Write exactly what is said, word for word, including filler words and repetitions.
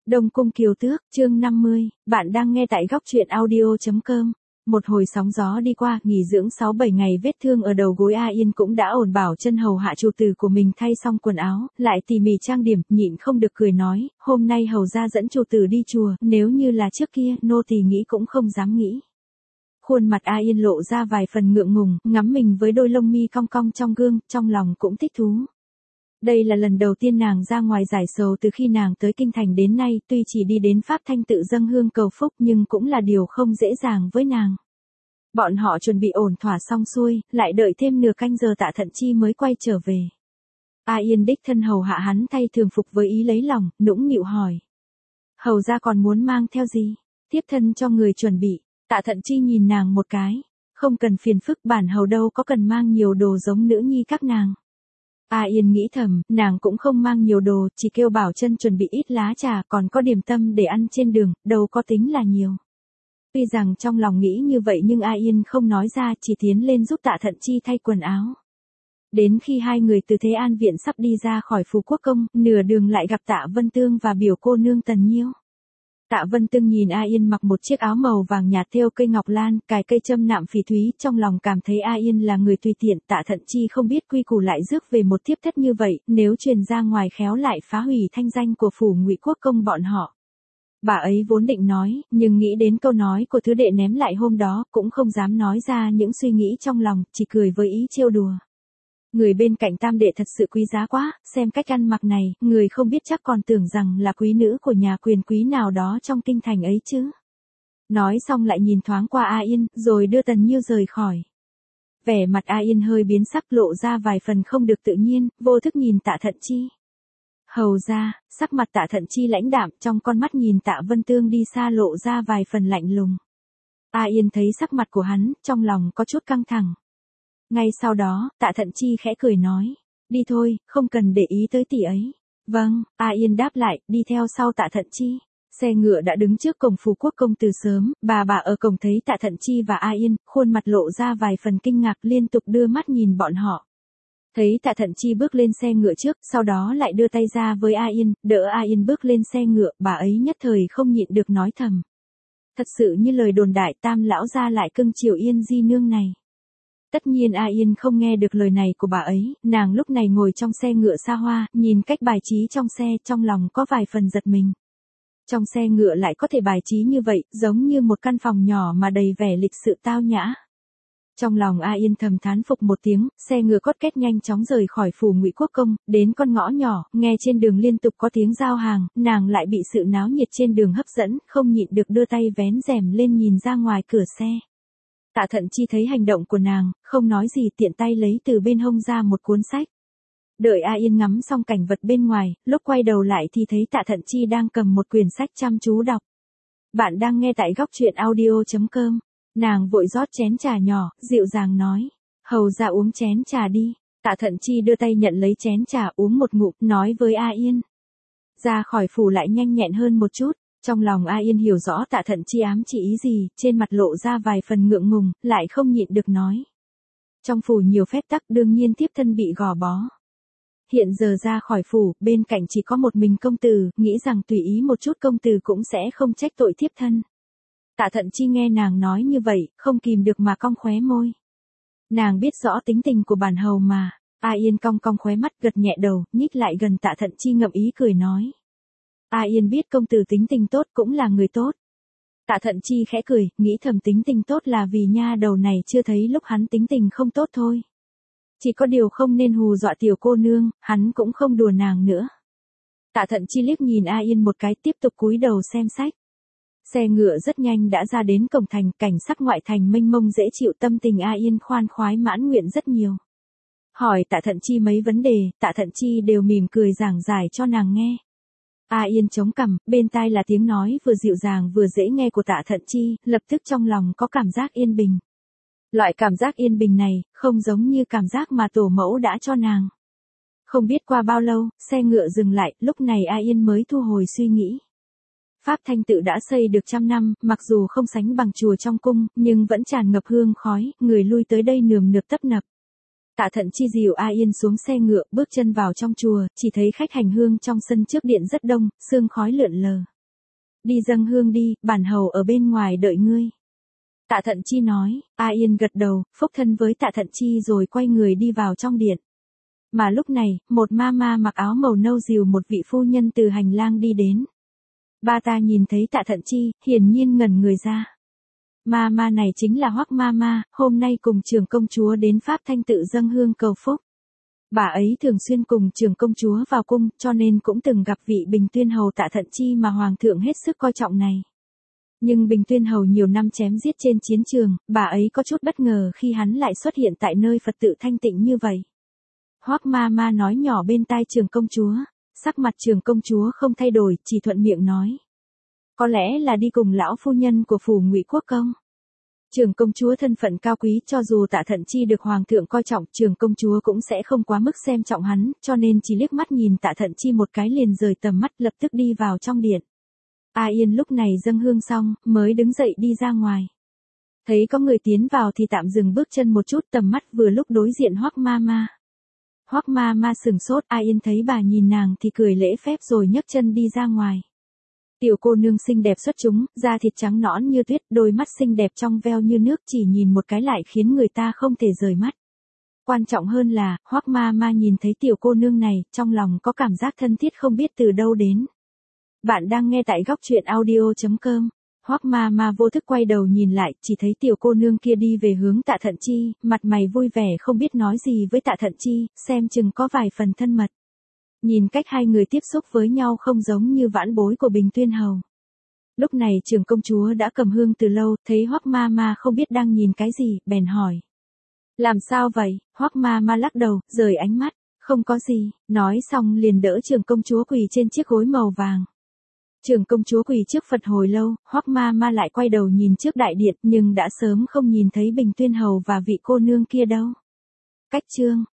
Đông Cung Kiều Tước, chương năm mươi, bạn đang nghe tại góc truyện audio chấm com. Một hồi sóng gió đi qua, nghỉ dưỡng sáu bảy ngày vết thương ở đầu gối A Yên cũng đã ổn bảo chân hầu hạ chủ tử của mình thay xong quần áo, lại tỉ mỉ trang điểm, nhịn không được cười nói, hôm nay hầu ra dẫn chủ tử đi chùa, nếu như là trước kia, nô tỳ nghĩ cũng không dám nghĩ. Khuôn mặt A Yên lộ ra vài phần ngượng ngùng, ngắm mình với đôi lông mi cong cong trong gương, trong lòng cũng thích thú. Đây là lần đầu tiên nàng ra ngoài giải sầu từ khi nàng tới kinh thành đến nay, tuy chỉ đi đến Pháp Thanh tự dâng hương cầu phúc nhưng cũng là điều không dễ dàng với nàng. Bọn họ chuẩn bị ổn thỏa xong xuôi, lại đợi thêm nửa canh giờ Tạ Thận Chi mới quay trở về. A Yên đích thân hầu hạ hắn thay thường phục với ý lấy lòng, nũng nịu hỏi. Hầu ra còn muốn mang theo gì? Tiếp thân cho người chuẩn bị. Tạ Thận Chi nhìn nàng một cái. Không cần phiền phức, bản hầu đâu có cần mang nhiều đồ giống nữ nhi các nàng. A Yên nghĩ thầm, nàng cũng không mang nhiều đồ, chỉ kêu Bảo Chân chuẩn bị ít lá trà, còn có điểm tâm để ăn trên đường, đâu có tính là nhiều. Tuy rằng trong lòng nghĩ như vậy nhưng A Yên không nói ra, chỉ tiến lên giúp Tạ Thận Chi thay quần áo. Đến khi hai người từ Thế An viện sắp đi ra khỏi Phú Quốc Công, nửa đường lại gặp Tạ Vân Tương và biểu cô nương Tần Nhiêu. Tạ Vân Tương nhìn A Yên mặc một chiếc áo màu vàng nhạt thêu cây ngọc lan, cài cây châm nạm phỉ thúy, trong lòng cảm thấy A Yên là người tùy tiện. Tạ Thận Chi không biết quy củ lại rước về một thiếp thất như vậy, nếu truyền ra ngoài khéo lại phá hủy thanh danh của phủ Ngụy Quốc Công bọn họ. Bà ấy vốn định nói, nhưng nghĩ đến câu nói của thứ đệ ném lại hôm đó, cũng không dám nói ra những suy nghĩ trong lòng, chỉ cười với ý trêu đùa. Người bên cạnh tam đệ thật sự quý giá quá, xem cách ăn mặc này, người không biết chắc còn tưởng rằng là quý nữ của nhà quyền quý nào đó trong kinh thành ấy chứ. Nói xong lại nhìn thoáng qua A Yên, rồi đưa Tần Nhiêu rời khỏi. Vẻ mặt A Yên hơi biến sắc, lộ ra vài phần không được tự nhiên, vô thức nhìn Tạ Thận Chi. Hầu ra, sắc mặt Tạ Thận Chi lãnh đạm, trong con mắt nhìn Tạ Vân Tương đi xa lộ ra vài phần lạnh lùng. A Yên thấy sắc mặt của hắn, trong lòng có chút căng thẳng. Ngay sau đó, Tạ Thận Chi khẽ cười nói, đi thôi, không cần để ý tới tỷ ấy. Vâng, A Yên đáp lại, đi theo sau Tạ Thận Chi. Xe ngựa đã đứng trước cổng Phú Quốc Công từ sớm, bà bà ở cổng thấy Tạ Thận Chi và A Yên, khuôn mặt lộ ra vài phần kinh ngạc, liên tục đưa mắt nhìn bọn họ. Thấy Tạ Thận Chi bước lên xe ngựa trước, sau đó lại đưa tay ra với A Yên, đỡ A Yên bước lên xe ngựa, bà ấy nhất thời không nhịn được nói thầm. Thật sự như lời đồn đại, Tam lão gia lại cưng chiều Yên di nương này. Tất nhiên A Yên không nghe được lời này của bà ấy, nàng lúc này ngồi trong xe ngựa xa hoa, nhìn cách bài trí trong xe, trong lòng có vài phần giật mình. Trong xe ngựa lại có thể bài trí như vậy, giống như một căn phòng nhỏ mà đầy vẻ lịch sự tao nhã. Trong lòng A Yên thầm thán phục một tiếng, xe ngựa cót két nhanh chóng rời khỏi phủ Ngụy Quốc Công, đến con ngõ nhỏ, nghe trên đường liên tục có tiếng giao hàng, nàng lại bị sự náo nhiệt trên đường hấp dẫn, không nhịn được đưa tay vén rèm lên nhìn ra ngoài cửa xe. Tạ Thận Chi thấy hành động của nàng, không nói gì, tiện tay lấy từ bên hông ra một cuốn sách. Đợi A Yên ngắm xong cảnh vật bên ngoài, lúc quay đầu lại thì thấy Tạ Thận Chi đang cầm một quyển sách chăm chú đọc. Bạn đang nghe tại góc truyện audio chấm com. Nàng vội rót chén trà nhỏ, dịu dàng nói. Hầu ra uống chén trà đi. Tạ Thận Chi đưa tay nhận lấy chén trà, uống một ngụm, nói với A Yên. Ra khỏi phủ lại nhanh nhẹn hơn một chút. Trong lòng A Yên hiểu rõ Tạ Thận Chi ám chỉ ý gì, trên mặt lộ ra vài phần ngượng ngùng, lại không nhịn được nói. Trong phủ nhiều phép tắc, đương nhiên tiếp thân bị gò bó. Hiện giờ ra khỏi phủ, bên cạnh chỉ có một mình công tử, nghĩ rằng tùy ý một chút công tử cũng sẽ không trách tội thiếp thân. Tạ Thận Chi nghe nàng nói như vậy, không kìm được mà cong khóe môi. Nàng biết rõ tính tình của bản hầu mà. A Yên cong cong khóe mắt, gật nhẹ đầu, nhích lại gần Tạ Thận Chi ngậm ý cười nói. A Yên biết công tử tính tình tốt, cũng là người tốt. Tạ Thận Chi khẽ cười, nghĩ thầm tính tình tốt là vì nha đầu này chưa thấy lúc hắn tính tình không tốt thôi. Chỉ có điều không nên hù dọa tiểu cô nương, hắn cũng không đùa nàng nữa. Tạ Thận Chi liếc nhìn A Yên một cái, tiếp tục cúi đầu xem sách. Xe ngựa rất nhanh đã ra đến cổng thành, cảnh sắc ngoại thành mênh mông dễ chịu, tâm tình A Yên khoan khoái mãn nguyện rất nhiều. Hỏi Tạ Thận Chi mấy vấn đề, Tạ Thận Chi đều mỉm cười giảng giải cho nàng nghe. A Yên chống cằm, bên tai là tiếng nói vừa dịu dàng vừa dễ nghe của Tạ Thận Chi, lập tức trong lòng có cảm giác yên bình. Loại cảm giác yên bình này, không giống như cảm giác mà tổ mẫu đã cho nàng. Không biết qua bao lâu, xe ngựa dừng lại, lúc này A Yên mới thu hồi suy nghĩ. Pháp Thanh tự đã xây được trăm năm, mặc dù không sánh bằng chùa trong cung, nhưng vẫn tràn ngập hương khói, người lui tới đây nườm nượp tấp nập. Tạ Thận Chi dìu A Yên xuống xe ngựa, bước chân vào trong chùa, chỉ thấy khách hành hương trong sân trước điện rất đông, sương khói lượn lờ. Đi dâng hương đi, bản hầu ở bên ngoài đợi ngươi. Tạ Thận Chi nói, A Yên gật đầu, phúc thân với Tạ Thận Chi rồi quay người đi vào trong điện. Mà lúc này, một ma ma mặc áo màu nâu dìu một vị phu nhân từ hành lang đi đến. Ba ta nhìn thấy Tạ Thận Chi, hiển nhiên ngẩn người ra. Ma ma này chính là Hoắc ma ma, hôm nay cùng trưởng công chúa đến Pháp Thanh tự dâng hương cầu phúc. Bà ấy thường xuyên cùng trưởng công chúa vào cung, cho nên cũng từng gặp vị Bình Tuyên hầu Tạ Thận Chi mà hoàng thượng hết sức coi trọng này. Nhưng Bình Tuyên hầu nhiều năm chém giết trên chiến trường, bà ấy có chút bất ngờ khi hắn lại xuất hiện tại nơi Phật tự thanh tịnh như vậy. Hoắc ma ma nói nhỏ bên tai trưởng công chúa, sắc mặt trưởng công chúa không thay đổi, chỉ thuận miệng nói. Có lẽ là đi cùng lão phu nhân của phủ Ngụy Quốc công. Trưởng công chúa thân phận cao quý, cho dù Tạ Thận Chi được hoàng thượng coi trọng, trưởng công chúa cũng sẽ không quá mức xem trọng hắn, cho nên chỉ liếc mắt nhìn Tạ Thận Chi một cái liền rời tầm mắt, lập tức đi vào trong điện. A Yên lúc này dâng hương xong, mới đứng dậy đi ra ngoài. Thấy có người tiến vào thì tạm dừng bước chân một chút, tầm mắt vừa lúc đối diện Hoắc ma ma. Hoắc ma ma sừng sốt, A Yên thấy bà nhìn nàng thì cười lễ phép rồi nhấc chân đi ra ngoài. Tiểu cô nương xinh đẹp xuất chúng, da thịt trắng nõn như tuyết, đôi mắt xinh đẹp trong veo như nước, chỉ nhìn một cái lại khiến người ta không thể rời mắt. Quan trọng hơn là, Hoắc ma ma nhìn thấy tiểu cô nương này, trong lòng có cảm giác thân thiết không biết từ đâu đến. Bạn đang nghe tại góc truyện audio chấm com. Hoắc ma ma vô thức quay đầu nhìn lại, chỉ thấy tiểu cô nương kia đi về hướng Tạ Thận Chi, mặt mày vui vẻ không biết nói gì với Tạ Thận Chi, xem chừng có vài phần thân mật. Nhìn cách hai người tiếp xúc với nhau không giống như vãn bối của Bình Tuyên hầu. Lúc này trưởng công chúa đã cầm hương từ lâu, thấy Hoắc ma ma không biết đang nhìn cái gì, bèn hỏi. Làm sao vậy? Hoắc ma ma lắc đầu, rời ánh mắt, không có gì, nói xong liền đỡ trưởng công chúa quỳ trên chiếc gối màu vàng. Trưởng công chúa quỳ trước Phật hồi lâu, Hoắc ma ma lại quay đầu nhìn trước đại điện, nhưng đã sớm không nhìn thấy Bình Tuyên hầu và vị cô nương kia đâu. Cách chương